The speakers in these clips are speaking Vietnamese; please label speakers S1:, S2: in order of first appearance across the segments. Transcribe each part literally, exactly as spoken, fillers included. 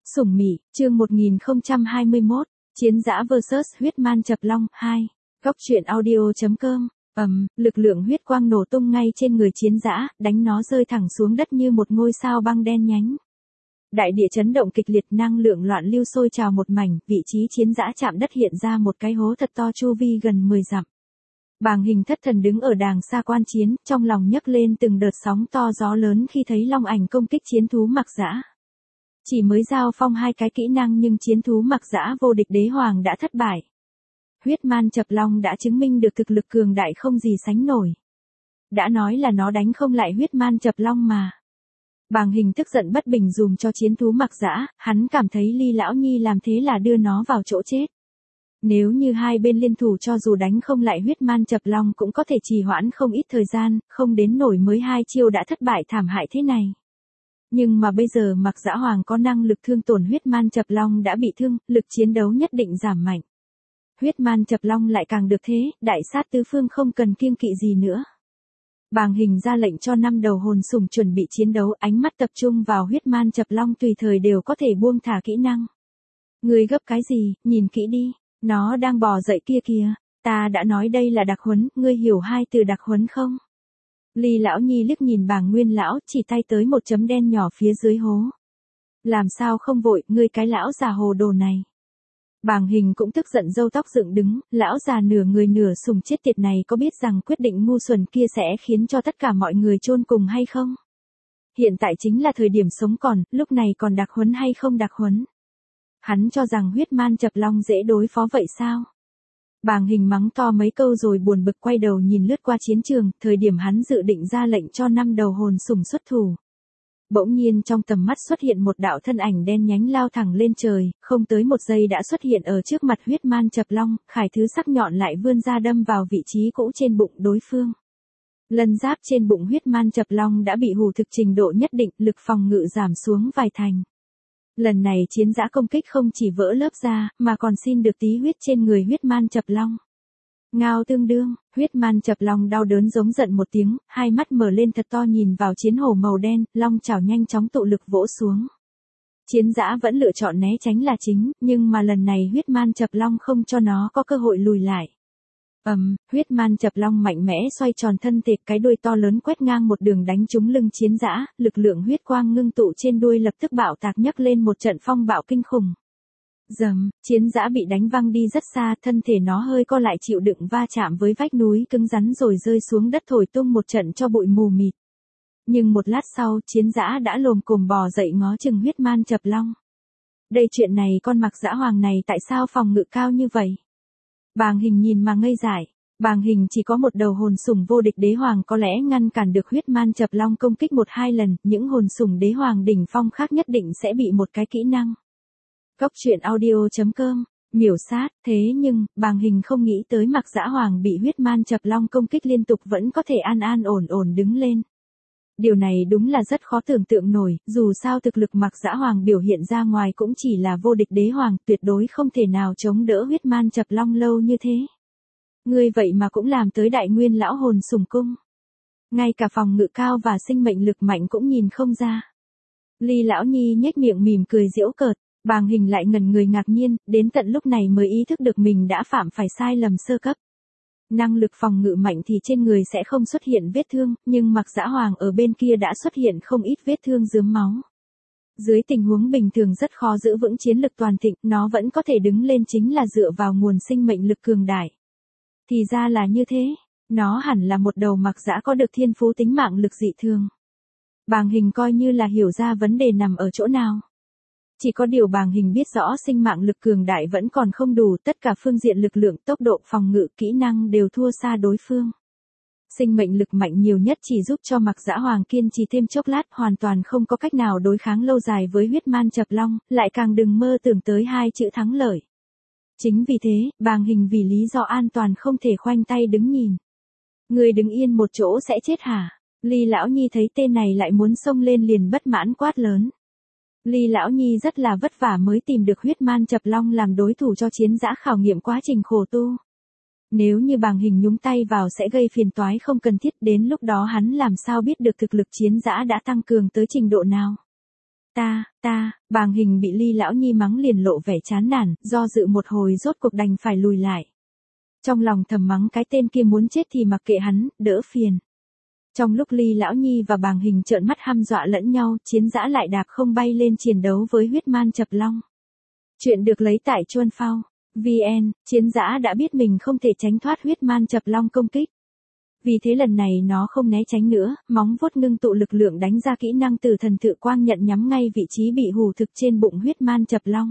S1: Sủng Mị, chương một nghìn không trăm hai mươi mốt, Chiến Dã versus Huyết Man Chập Long, hai. Góc truyện audio chấm com. Ầm, lực lượng huyết quang nổ tung ngay trên người Chiến Dã, đánh nó rơi thẳng xuống đất như một ngôi sao băng đen nhánh. Đại địa chấn động kịch liệt, năng lượng loạn lưu sôi trào một mảnh, vị trí Chiến Dã chạm đất hiện ra một cái hố thật to chu vi gần mười dặm. Bàng Hình thất thần đứng ở đàng xa quan chiến, trong lòng nhấc lên từng đợt sóng to gió lớn khi thấy long ảnh công kích chiến thú Mặc Dã. Chỉ mới giao phong hai cái kỹ năng nhưng chiến thú Mặc Dã vô địch đế hoàng đã thất bại. Huyết Man Chập Long đã chứng minh được thực lực cường đại không gì sánh nổi. Đã nói là nó đánh không lại Huyết Man Chập Long mà. Bàng Hình tức giận bất bình dùm cho chiến thú Mặc Dã, hắn cảm thấy Ly Lão Nhi làm thế là đưa nó vào chỗ chết. Nếu như hai bên liên thủ cho dù đánh không lại Huyết Man Chập Long cũng có thể trì hoãn không ít thời gian, không đến nổi mới hai chiêu đã thất bại thảm hại thế này. Nhưng mà bây giờ Mặc Dã Hoàng có năng lực thương tổn Huyết Man Chập Long đã bị thương, lực chiến đấu nhất định giảm mạnh. Huyết Man Chập Long lại càng được thế, đại sát tứ phương không cần kiêng kỵ gì nữa. Bàng Hình ra lệnh cho năm đầu hồn sủng chuẩn bị chiến đấu, ánh mắt tập trung vào Huyết Man Chập Long tùy thời đều có thể buông thả kỹ năng. Ngươi gấp cái gì, nhìn kỹ đi, nó đang bò dậy kia kìa, ta đã nói đây là đặc huấn, ngươi hiểu hai từ đặc huấn không? Ly Lão Nhi liếc nhìn Bàng Nguyên lão, chỉ tay tới một chấm đen nhỏ phía dưới hố. Làm sao không vội, ngươi cái lão già hồ đồ này. Bàng Hình cũng tức giận râu tóc dựng đứng, lão già nửa người nửa sùng chết tiệt này có biết rằng quyết định ngu xuẩn kia sẽ khiến cho tất cả mọi người chôn cùng hay không? Hiện tại chính là thời điểm sống còn, lúc này còn đặc huấn hay không đặc huấn? Hắn cho rằng Huyết Man Chập Long dễ đối phó vậy sao? Bàng Hình mắng to mấy câu rồi buồn bực quay đầu nhìn lướt qua chiến trường, thời điểm hắn dự định ra lệnh cho năm đầu hồn sủng xuất thủ. Bỗng nhiên trong tầm mắt xuất hiện một đạo thân ảnh đen nhánh lao thẳng lên trời, không tới một giây đã xuất hiện ở trước mặt Huyết Man Chập Long, khải thứ sắc nhọn lại vươn ra đâm vào vị trí cũ trên bụng đối phương. Lân giáp trên bụng Huyết Man Chập Long đã bị hủ thực trình độ nhất định, lực phòng ngự giảm xuống vài thành. Lần này Chiến Dã công kích không chỉ vỡ lớp da, mà còn xin được tí huyết trên người Huyết Man Chập Long. Ngao tương đương, Huyết Man Chập Long đau đớn giống giận một tiếng, hai mắt mở lên thật to nhìn vào chiến hổ màu đen, long chảo nhanh chóng tụ lực vỗ xuống. Chiến Dã vẫn lựa chọn né tránh là chính, nhưng mà lần này Huyết Man Chập Long không cho nó có cơ hội lùi lại. Ầm, um, Huyết Man Chập Long mạnh mẽ xoay tròn thân thể, cái đuôi to lớn quét ngang một đường đánh trúng lưng Chiến Dã, lực lượng huyết quang ngưng tụ trên đuôi lập tức bạo tạc nhấc lên một trận phong bạo kinh khủng. Dầm, Chiến Dã bị đánh văng đi rất xa, thân thể nó hơi co lại chịu đựng va chạm với vách núi cứng rắn rồi rơi xuống đất thổi tung một trận cho bụi mù mịt. Nhưng một lát sau, Chiến Dã đã lồm cồm bò dậy ngó chừng Huyết Man Chập Long. Đây chuyện này con Mặc Dã Hoàng này tại sao phòng ngự cao như vậy? Bàng Hình nhìn mà ngây dại. Bàng Hình chỉ có một đầu hồn sủng vô địch đế hoàng có lẽ ngăn cản được Huyết Man Chập Long công kích một hai lần, những hồn sủng đế hoàng đỉnh phong khác nhất định sẽ bị một cái kỹ năng. Góc truyện audio chấm com, miểu sát, thế nhưng, Bàng Hình không nghĩ tới Mặc Dã Hoàng bị Huyết Man Chập Long công kích liên tục vẫn có thể an an ổn ổn đứng lên. Điều này đúng là rất khó tưởng tượng nổi, dù sao thực lực Mặc Dã Hoàng biểu hiện ra ngoài cũng chỉ là vô địch đế hoàng, tuyệt đối không thể nào chống đỡ Huyết Man Chập Long lâu như thế. Ngươi vậy mà cũng làm tới đại nguyên lão hồn sủng cung. Ngay cả phòng ngự cao và sinh mệnh lực mạnh cũng nhìn không ra. Ly Lão Nhi nhếch miệng mỉm cười giễu cợt. Bàng Hình lại ngẩn người ngạc nhiên, đến tận lúc này mới ý thức được mình đã phạm phải sai lầm sơ cấp. Năng lực phòng ngự mạnh thì trên người sẽ không xuất hiện vết thương, nhưng Mặc Dã Hoàng ở bên kia đã xuất hiện không ít vết thương rướm máu. Dưới tình huống bình thường rất khó giữ vững chiến lực toàn thịnh, nó vẫn có thể đứng lên chính là dựa vào nguồn sinh mệnh lực cường đại. Thì ra là như thế, nó hẳn là một đầu Mặc Dã có được thiên phú tính mạng lực dị thường. Bàng Hình coi như là hiểu ra vấn đề nằm ở chỗ nào. Chỉ có điều Bàng Hình biết rõ sinh mạng lực cường đại vẫn còn không đủ, tất cả phương diện lực lượng, tốc độ, phòng ngự, kỹ năng đều thua xa đối phương. Sinh mệnh lực mạnh nhiều nhất chỉ giúp cho Mặc Dã Hoàng kiên trì thêm chốc lát, hoàn toàn không có cách nào đối kháng lâu dài với Huyết Man Chập Long, lại càng đừng mơ tưởng tới hai chữ thắng lợi. Chính vì thế, Bàng Hình vì lý do an toàn không thể khoanh tay đứng nhìn. Người đứng yên một chỗ sẽ chết hả? Ly Lão Nhi thấy tên này lại muốn xông lên liền bất mãn quát lớn. Ly Lão Nhi rất là vất vả mới tìm được Huyết Man Chập Long làm đối thủ cho Chiến Dã khảo nghiệm quá trình khổ tu. Nếu như Bàng Hình nhúng tay vào sẽ gây phiền toái không cần thiết, đến lúc đó hắn làm sao biết được thực lực Chiến Dã đã tăng cường tới trình độ nào. ta, ta, Bàng Hình bị Ly Lão Nhi mắng liền lộ vẻ chán nản, do dự một hồi rốt cuộc đành phải lùi lại. Trong lòng thầm mắng cái tên kia muốn chết thì mặc kệ hắn, đỡ phiền. Trong lúc Ly Lão Nhi và Bàng Hình trợn mắt hăm dọa lẫn nhau, Chiến Dã lại đạp không bay lên chiến đấu với huyết man chập long. Chuyện được lấy tại Chuan Phao. vê en, Chiến Dã đã biết mình không thể tránh thoát huyết man chập long công kích. Vì thế lần này nó không né tránh nữa, móng vuốt ngưng tụ lực lượng đánh ra kỹ năng từ thần tự quang nhận nhắm ngay vị trí bị hù thực trên bụng huyết man chập long.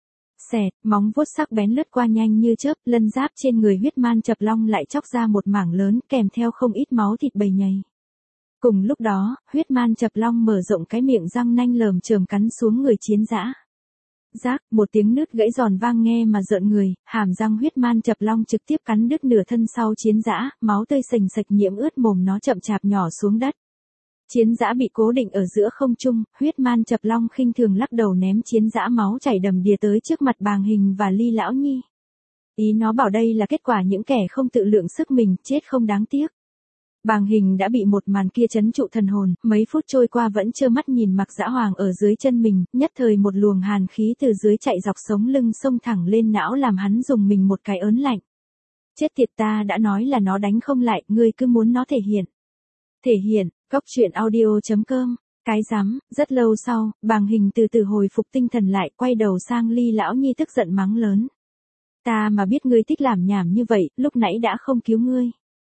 S1: Xẹt, móng vuốt sắc bén lướt qua nhanh như chớp, lân giáp trên người huyết man chập long lại chóc ra một mảng lớn kèm theo không ít máu thịt bầy nhầy. Cùng lúc đó, huyết man chập long mở rộng cái miệng răng nanh lởm chởm cắn xuống người Chiến Dã. Rác, một tiếng nứt gãy giòn vang nghe mà rợn người, hàm răng huyết man chập long trực tiếp cắn đứt nửa thân sau Chiến Dã, máu tươi sình sạch nhiễm ướt mồm nó chậm chạp nhỏ xuống đất. Chiến Dã bị cố định ở giữa không trung, huyết man chập long khinh thường lắc đầu ném Chiến Dã máu chảy đầm đìa tới trước mặt Bàng Hình và Ly Lão Nhi. Ý nó bảo đây là kết quả những kẻ không tự lượng sức mình, chết không đáng tiếc. Bàng Hình đã bị một màn kia trấn trụ thần hồn, mấy phút trôi qua vẫn trơ mắt nhìn Mạc Dã Hoàng ở dưới chân mình, nhất thời một luồng hàn khí từ dưới chạy dọc sống lưng xông thẳng lên não làm hắn dùng mình một cái ớn lạnh. Chết tiệt, ta đã nói là nó đánh không lại, ngươi cứ muốn nó thể hiện. Thể hiện, Cóc Truyện Audio chấm com. Cái rắm, rất lâu sau, Bàng Hình từ từ hồi phục tinh thần lại, quay đầu sang Ly Lão Nhi tức giận mắng lớn. Ta mà biết ngươi thích làm nhảm như vậy, lúc nãy đã không cứu ngươi.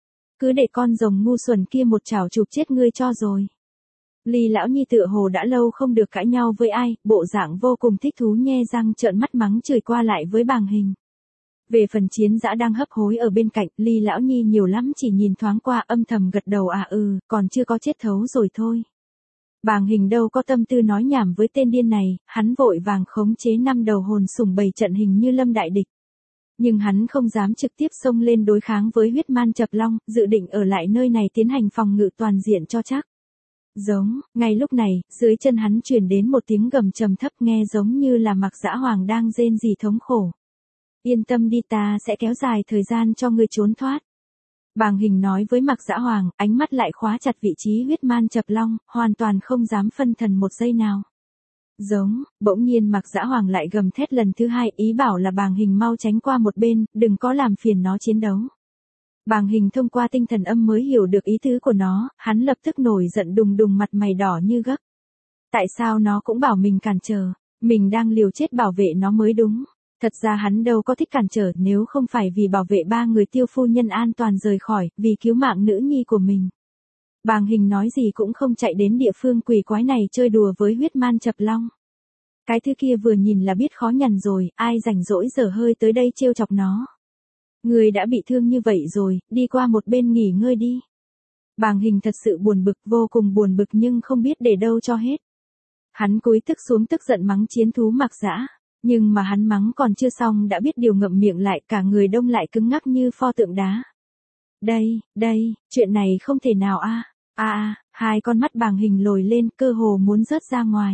S1: Cứ để con rồng ngu xuẩn kia một chảo chụp chết ngươi cho rồi. Ly Lão Nhi tựa hồ đã lâu không được cãi nhau với ai, bộ dạng vô cùng thích thú nhe răng trợn mắt mắng chửi qua lại với Bàng Hình. Về phần Chiến Dã đang hấp hối ở bên cạnh, Ly Lão Nhi nhiều lắm chỉ nhìn thoáng qua âm thầm gật đầu à ừ, còn chưa có chết thấu rồi thôi. Bàng Hình đâu có tâm tư nói nhảm với tên điên này, hắn vội vàng khống chế năm đầu hồn sủng bày trận hình như lâm đại địch. Nhưng hắn không dám trực tiếp xông lên đối kháng với huyết man chập long, dự định ở lại nơi này tiến hành phòng ngự toàn diện cho chắc. Giống, ngay lúc này, dưới chân hắn truyền đến một tiếng gầm trầm thấp nghe giống như là Mạc Dã Hoàng đang rên rỉ thống khổ. Yên tâm đi, ta sẽ kéo dài thời gian cho ngươi trốn thoát. Bàng Hình nói với Mạc Dã Hoàng, ánh mắt lại khóa chặt vị trí huyết man chập long, hoàn toàn không dám phân thần một giây nào. Giống, bỗng nhiên Mạc Dã Hoàng lại gầm thét lần thứ hai, ý bảo là Bàng Hình mau tránh qua một bên, đừng có làm phiền nó chiến đấu. Bàng Hình thông qua tinh thần âm mới hiểu được ý tứ của nó, hắn lập tức nổi giận đùng đùng mặt mày đỏ như gấc. Tại sao nó cũng bảo mình cản trở, mình đang liều chết bảo vệ nó mới đúng. Thật ra hắn đâu có thích cản trở, nếu không phải vì bảo vệ ba người Tiêu phu nhân an toàn rời khỏi, vì cứu mạng nữ nhi của mình. Bàng Hình nói gì cũng không chạy đến địa phương quỷ quái này chơi đùa với huyết man chập long. Cái thứ kia vừa nhìn là biết khó nhằn rồi, ai rảnh rỗi giờ hơi tới đây trêu chọc nó. Người đã bị thương như vậy rồi, đi qua một bên nghỉ ngơi đi. Bàng Hình thật sự buồn bực, vô cùng buồn bực nhưng không biết để đâu cho hết. Hắn cúi tức xuống tức giận mắng chiến thú Mạc Dã. Nhưng mà hắn mắng còn chưa xong đã biết điều ngậm miệng lại, cả người đông lại cứng ngắc như pho tượng đá. Đây, đây, chuyện này không thể nào a a a, hai con mắt Bàng Hình lồi lên, cơ hồ muốn rớt ra ngoài.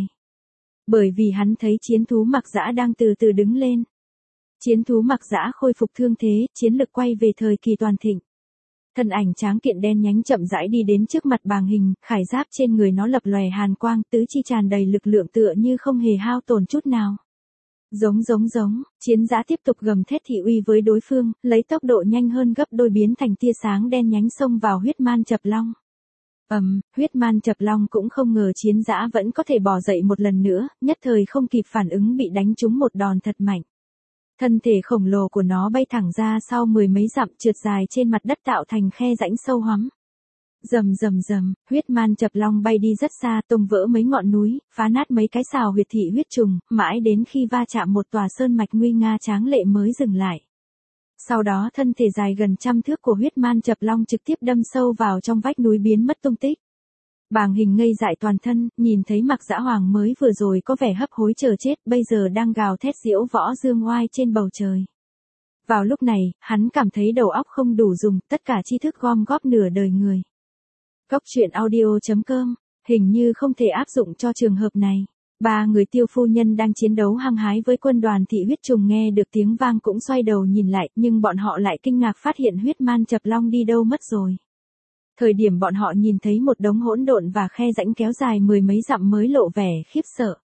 S1: Bởi vì hắn thấy chiến thú Mạc Dã đang từ từ đứng lên. Chiến thú Mạc Dã khôi phục thương thế, chiến lực quay về thời kỳ toàn thịnh. Thân ảnh tráng kiện đen nhánh chậm rãi đi đến trước mặt Bàng Hình, khải giáp trên người nó lập lòe hàn quang, tứ chi tràn đầy lực lượng tựa như không hề hao tổn chút nào. Giống giống giống, Chiến Dã tiếp tục gầm thét thị uy với đối phương, lấy tốc độ nhanh hơn gấp đôi biến thành tia sáng đen nhánh xông vào huyết man chập long. Ầm, um, huyết man chập long cũng không ngờ Chiến Dã vẫn có thể bò dậy một lần nữa, nhất thời không kịp phản ứng bị đánh trúng một đòn thật mạnh. Thân thể khổng lồ của nó bay thẳng ra sau mười mấy dặm trượt dài trên mặt đất tạo thành khe rãnh sâu hoắm. Rầm rầm rầm, huyết man chập long bay đi rất xa, tung vỡ mấy ngọn núi, phá nát mấy cái sào huyệt thị huyết trùng, mãi đến khi va chạm một tòa sơn mạch nguy nga tráng lệ mới dừng lại. Sau đó thân thể dài gần trăm thước của huyết man chập long trực tiếp đâm sâu vào trong vách núi biến mất tung tích. Bàng Hình ngây dại toàn thân, nhìn thấy Mạc Dã Hoàng mới vừa rồi có vẻ hấp hối chờ chết, bây giờ đang gào thét diễu võ dương oai trên bầu trời. Vào lúc này, hắn cảm thấy đầu óc không đủ dùng, tất cả tri thức gom góp nửa đời người. Cóc Truyện Audio chấm com, hình như không thể áp dụng cho trường hợp này. Ba người Tiêu phu nhân đang chiến đấu hăng hái với quân đoàn thị huyết trùng nghe được tiếng vang cũng xoay đầu nhìn lại, nhưng bọn họ lại kinh ngạc phát hiện huyết man chập long đi đâu mất rồi. Thời điểm bọn họ nhìn thấy một đống hỗn độn và khe rãnh kéo dài mười mấy dặm mới lộ vẻ khiếp sợ.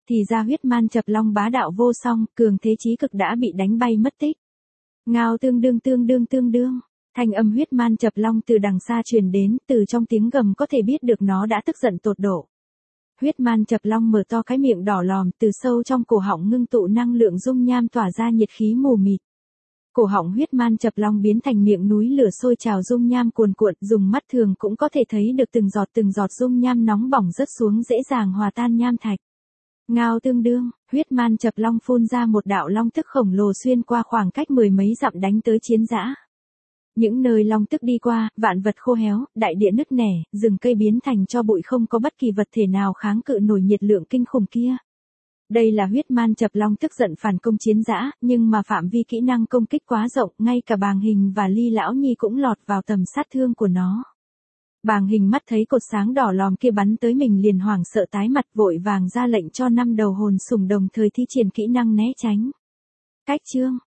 S1: thì ra huyết man chập long bá đạo vô song, cường thế chí cực đã bị đánh bay mất tích. Ngao tương đương tương đương tương đương, thanh âm huyết man chập long từ đằng xa truyền đến, từ trong tiếng gầm có thể biết được nó đã tức giận tột độ. Huyết man chập long mở to cái miệng đỏ lòm, từ sâu trong cổ họng ngưng tụ năng lượng dung nham tỏa ra nhiệt khí mù mịt. Cổ họng huyết man chập long biến thành miệng núi lửa sôi trào dung nham cuồn cuộn, dùng mắt thường cũng có thể thấy được từng giọt từng giọt dung nham nóng bỏng rớt xuống dễ dàng hòa tan nham thạch. Ngao tương đương, huyết man chập long phun ra một đạo long tức khổng lồ xuyên qua khoảng cách mười mấy dặm đánh tới chiến dã. Những nơi long tức đi qua, vạn vật khô héo, đại địa nứt nẻ, rừng cây biến thành tro bụi, không có bất kỳ vật thể nào kháng cự nổi nhiệt lượng kinh khủng kia. Đây là huyết man chập long tức giận phản công chiến dã, nhưng mà phạm vi kỹ năng công kích quá rộng, ngay cả Bàng Hình và Ly Lão Nhi cũng lọt vào tầm sát thương của nó. Bàng Hình mắt thấy cột sáng đỏ lòm kia bắn tới mình liền hoảng sợ tái mặt, vội vàng ra lệnh cho năm đầu hồn sủng đồng thời thi triển kỹ năng né tránh. Cách chương